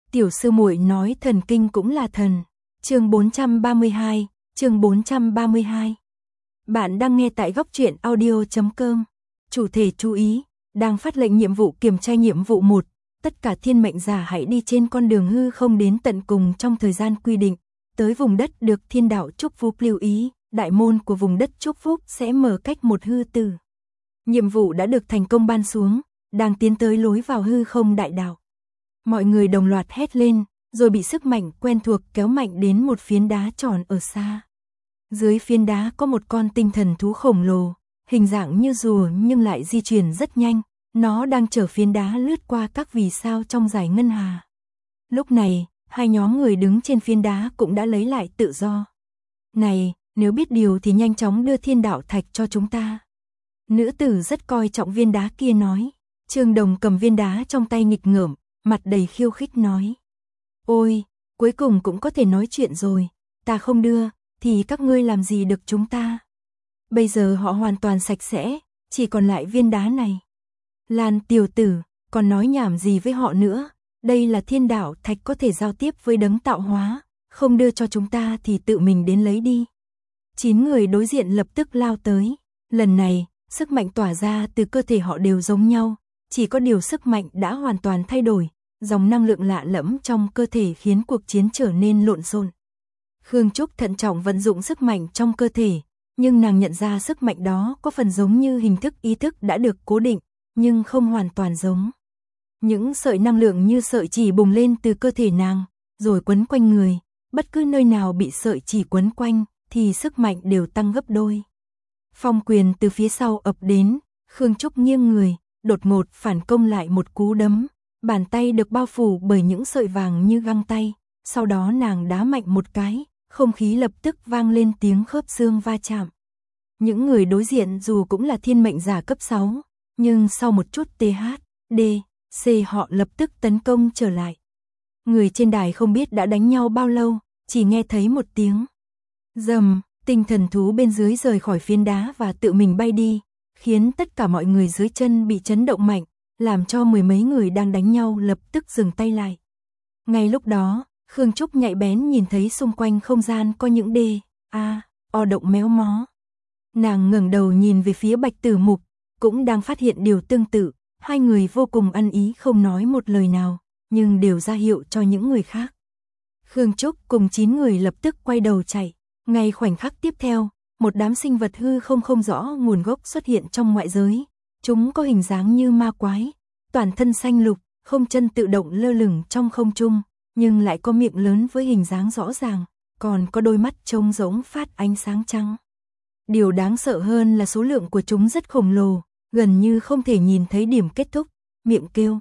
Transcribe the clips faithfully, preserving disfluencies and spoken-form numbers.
Tiểu sư muội nói thần kinh cũng là thần. Chương bốn trăm ba mươi hai, chương bốn trăm ba mươi hai. Bạn đang nghe tại góc truyện audio chấm com. Chủ thể chú ý, đang phát lệnh nhiệm vụ kiểm tra nhiệm vụ một. Tất cả thiên mệnh giả hãy đi trên con đường hư không đến tận cùng trong thời gian quy định. Tới vùng đất được thiên đạo chúc phúc, lưu ý, đại môn của vùng đất chúc phúc sẽ mở cách một hư tử. Nhiệm vụ đã được thành công ban xuống, đang tiến tới lối vào hư không đại đạo. Mọi người đồng loạt hét lên, rồi bị sức mạnh quen thuộc kéo mạnh đến một phiến đá tròn ở xa. Dưới phiến đá có một con tinh thần thú khổng lồ, hình dạng như rùa nhưng lại di chuyển rất nhanh, nó đang chở phiến đá lướt qua các vì sao trong dải ngân hà. Lúc này, hai nhóm người đứng trên phiến đá cũng đã lấy lại tự do. Này, nếu biết điều thì nhanh chóng đưa thiên đạo thạch cho chúng ta. Nữ tử rất coi trọng viên đá kia nói. Trương Đồng cầm viên đá trong tay nghịch ngợm, mặt đầy khiêu khích nói. Ôi, cuối cùng cũng có thể nói chuyện rồi, ta không đưa, thì các ngươi làm gì được chúng ta. Bây giờ họ hoàn toàn sạch sẽ, chỉ còn lại viên đá này. Lan tiểu tử, còn nói nhảm gì với họ nữa, đây là thiên đạo thạch có thể giao tiếp với đấng tạo hóa, không đưa cho chúng ta thì tự mình đến lấy đi. Chín người đối diện lập tức lao tới, lần này, sức mạnh tỏa ra từ cơ thể họ đều giống nhau, chỉ có điều sức mạnh đã hoàn toàn thay đổi, dòng năng lượng lạ lẫm trong cơ thể khiến cuộc chiến trở nên lộn xộn. Khương Trúc thận trọng vận dụng sức mạnh trong cơ thể, nhưng nàng nhận ra sức mạnh đó có phần giống như hình thức ý thức đã được cố định, nhưng không hoàn toàn giống. Những sợi năng lượng như sợi chỉ bùng lên từ cơ thể nàng, rồi quấn quanh người, bất cứ nơi nào bị sợi chỉ quấn quanh, thì sức mạnh đều tăng gấp đôi. Phong quyền từ phía sau ập đến, Khương Trúc nghiêng người, đột ngột phản công lại một cú đấm, bàn tay được bao phủ bởi những sợi vàng như găng tay, sau đó nàng đá mạnh một cái, không khí lập tức vang lên tiếng khớp xương va chạm. Những người đối diện dù cũng là thiên mệnh giả cấp sáu, nhưng sau một chút tê hát, đê, xê họ lập tức tấn công trở lại. Người trên đài không biết đã đánh nhau bao lâu, chỉ nghe thấy một tiếng rầm, tinh thần thú bên dưới rời khỏi phiến đá và tự mình bay đi, khiến tất cả mọi người dưới chân bị chấn động mạnh, làm cho mười mấy người đang đánh nhau lập tức dừng tay lại. Ngay lúc đó, Khương Trúc nhạy bén nhìn thấy xung quanh không gian có những đê, a, o động méo mó. Nàng ngẩng đầu nhìn về phía Bạch Tử Mục, cũng đang phát hiện điều tương tự, hai người vô cùng ăn ý không nói một lời nào, nhưng đều ra hiệu cho những người khác. Khương Trúc cùng chín người lập tức quay đầu chạy, ngay khoảnh khắc tiếp theo, một đám sinh vật hư không không rõ nguồn gốc xuất hiện trong ngoại giới. Chúng có hình dáng như ma quái, toàn thân xanh lục, không chân tự động lơ lửng trong không trung, nhưng lại có miệng lớn với hình dáng rõ ràng, còn có đôi mắt trông giống phát ánh sáng trắng. Điều đáng sợ hơn là số lượng của chúng rất khổng lồ, gần như không thể nhìn thấy điểm kết thúc, miệng kêu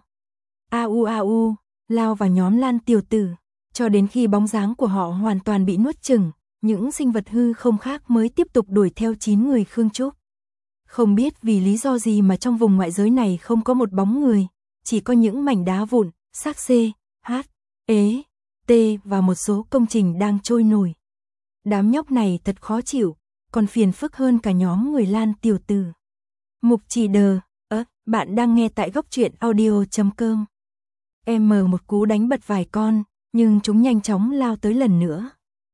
a u a u, lao vào nhóm Lan tiểu tử, cho đến khi bóng dáng của họ hoàn toàn bị nuốt chửng, những sinh vật hư không khác mới tiếp tục đuổi theo chín người Khương Trúc. Không biết vì lý do gì mà trong vùng ngoại giới này không có một bóng người, chỉ có những mảnh đá vụn, xác C, H, E, T và một số công trình đang trôi nổi. Đám nhóc này thật khó chịu, còn phiền phức hơn cả nhóm người Lan tiểu tử. Mục Chỉ Đờ, ớ, bạn đang nghe tại góc truyện audio chấm com. Em mở một cú đánh bật vài con, nhưng chúng nhanh chóng lao tới lần nữa.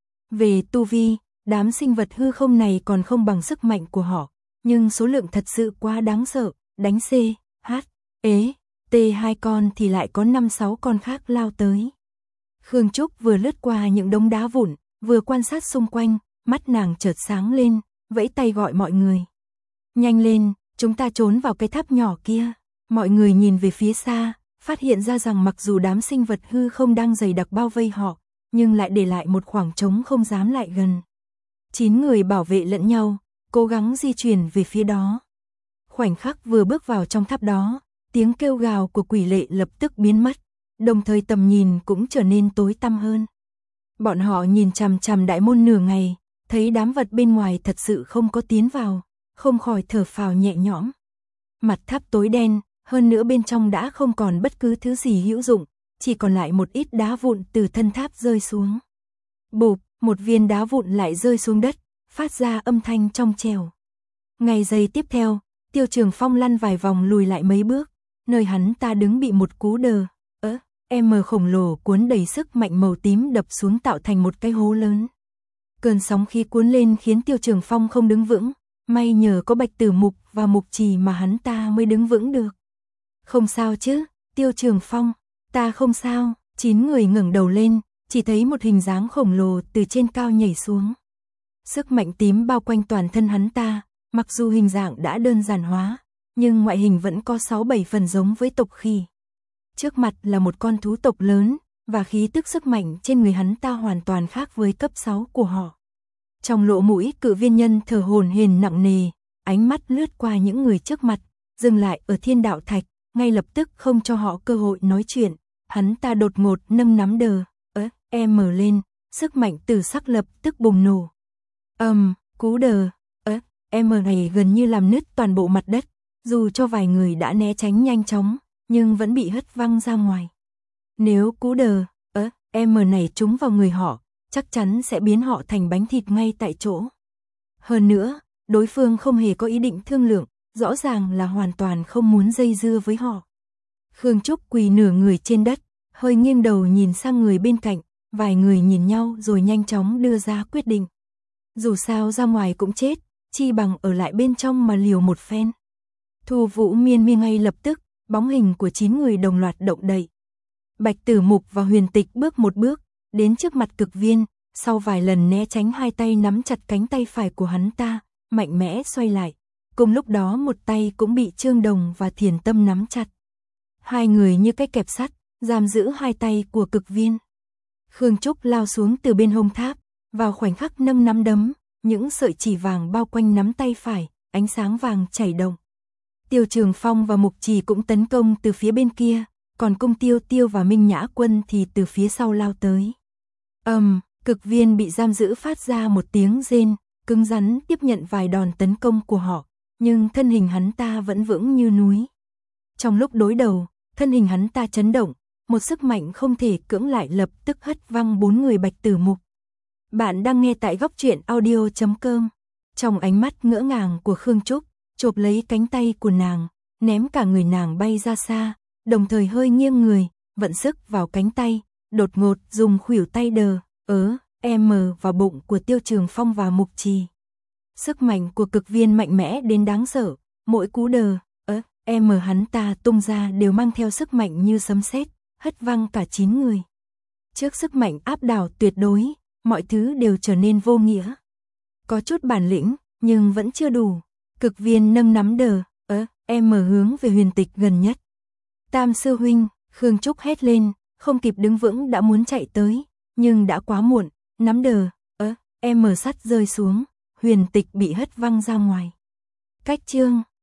Về tu vi, đám sinh vật hư không này còn không bằng sức mạnh của họ, nhưng số lượng thật sự quá đáng sợ, đánh C, H, E, T hai con thì lại có năm sáu con khác lao tới. Khương Trúc vừa lướt qua những đống đá vụn, vừa quan sát xung quanh, mắt nàng chợt sáng lên, vẫy tay gọi mọi người. Nhanh lên, chúng ta trốn vào cái tháp nhỏ kia. Mọi người nhìn về phía xa, phát hiện ra rằng mặc dù đám sinh vật hư không đang dày đặc bao vây họ, nhưng lại để lại một khoảng trống không dám lại gần. Chín người bảo vệ lẫn nhau, cố gắng di chuyển về phía đó. Khoảnh khắc vừa bước vào trong tháp đó, tiếng kêu gào của quỷ lệ lập tức biến mất, đồng thời tầm nhìn cũng trở nên tối tăm hơn. Bọn họ nhìn chằm chằm đại môn nửa ngày, thấy đám vật bên ngoài thật sự không có tiến vào, không khỏi thở phào nhẹ nhõm. Mặt tháp tối đen, hơn nữa bên trong đã không còn bất cứ thứ gì hữu dụng, chỉ còn lại một ít đá vụn từ thân tháp rơi xuống. Bụp, một viên đá vụn lại rơi xuống đất, phát ra âm thanh trong trẻo. Ngay giây tiếp theo, Tiêu Trường Phong lăn vài vòng lùi lại mấy bước, nơi hắn ta đứng bị một cú đờ, ớ, M khổng lồ cuốn đầy sức mạnh màu tím đập xuống tạo thành một cái hố lớn. Cơn sóng khí cuốn lên khiến Tiêu Trường Phong không đứng vững, may nhờ có Bạch Tử Mục và Mục Trì mà hắn ta mới đứng vững được. Không sao chứ, Tiêu Trường Phong, ta không sao. Chín người ngẩng đầu lên, chỉ thấy một hình dáng khổng lồ từ trên cao nhảy xuống. Sức mạnh tím bao quanh toàn thân hắn ta, mặc dù hình dạng đã đơn giản hóa, nhưng ngoại hình vẫn có sáu bảy phần giống với tộc khỉ. Trước mặt là một con thú tộc lớn, và khí tức sức mạnh trên người hắn ta hoàn toàn khác với cấp sáu của họ. Trong lỗ mũi cự viên nhân thở hổn hển nặng nề, ánh mắt lướt qua những người trước mặt, dừng lại ở Thiên Đạo Thạch, ngay lập tức không cho họ cơ hội nói chuyện. Hắn ta đột ngột nâng nắm đờ, ớ, em mở lên, sức mạnh từ sắc lập tức bùng nổ. Ầm, um, cú đờ, ớ, em mở này gần như làm nứt toàn bộ mặt đất, dù cho vài người đã né tránh nhanh chóng, nhưng vẫn bị hất văng ra ngoài. Nếu cú đờ, ớ, em mở này trúng vào người họ, chắc chắn sẽ biến họ thành bánh thịt ngay tại chỗ. Hơn nữa, đối phương không hề có ý định thương lượng, rõ ràng là hoàn toàn không muốn dây dưa với họ. Khương Trúc quỳ nửa người trên đất, hơi nghiêng đầu nhìn sang người bên cạnh, vài người nhìn nhau rồi nhanh chóng đưa ra quyết định. Dù sao ra ngoài cũng chết, chi bằng ở lại bên trong mà liều một phen. Thu Vũ Miên Miên ngay lập tức, bóng hình của chín người đồng loạt động đậy. Bạch Tử Mục và Huyền Tịch bước một bước, đến trước mặt Cực Viên, sau vài lần né tránh hai tay nắm chặt cánh tay phải của hắn ta, mạnh mẽ xoay lại. Cùng lúc đó một tay cũng bị Trương Đồng và Thiền Tâm nắm chặt. Hai người như cái kẹp sắt, giam giữ hai tay của Cực Viên. Khương Trúc lao xuống từ bên hông tháp, vào khoảnh khắc nâng nắm đấm, những sợi chỉ vàng bao quanh nắm tay phải, ánh sáng vàng chảy động. Tiêu Trường Phong và Mục Trì cũng tấn công từ phía bên kia, còn Cung Tiêu Tiêu và Minh Nhã Quân thì từ phía sau lao tới. Ầm, um, Cực Viên bị giam giữ phát ra một tiếng rên, cứng rắn tiếp nhận vài đòn tấn công của họ, nhưng thân hình hắn ta vẫn vững như núi. Trong lúc đối đầu, thân hình hắn ta chấn động, một sức mạnh không thể cưỡng lại lập tức hất văng bốn người Bạch Tử Mục. Bạn đang nghe tại góc truyện audio chấm com. Trong ánh mắt ngỡ ngàng của Khương Trúc, chộp lấy cánh tay của nàng, ném cả người nàng bay ra xa, đồng thời hơi nghiêng người, vận sức vào cánh tay, đột ngột dùng khuỷu tay đờ, ớ, em vào bụng của Tiêu Trường Phong và Mục Trì. Sức mạnh của Cực Viên mạnh mẽ đến đáng sợ, mỗi cú đờ, ớ, em hắn ta tung ra đều mang theo sức mạnh như sấm sét, hất văng cả chín người. Trước sức mạnh áp đảo tuyệt đối, mọi thứ đều trở nên vô nghĩa. Có chút bản lĩnh, nhưng vẫn chưa đủ. Cực Viên nâng nắm đờ, ớ, em hướng về Huyền Tịch gần nhất. Tam sư huynh, Khương Trúc hét lên, không kịp đứng vững đã muốn chạy tới, nhưng đã quá muộn, nắm đờ, ớ, em sắt rơi xuống, Huyền Tịch bị hất văng ra ngoài. Cách chương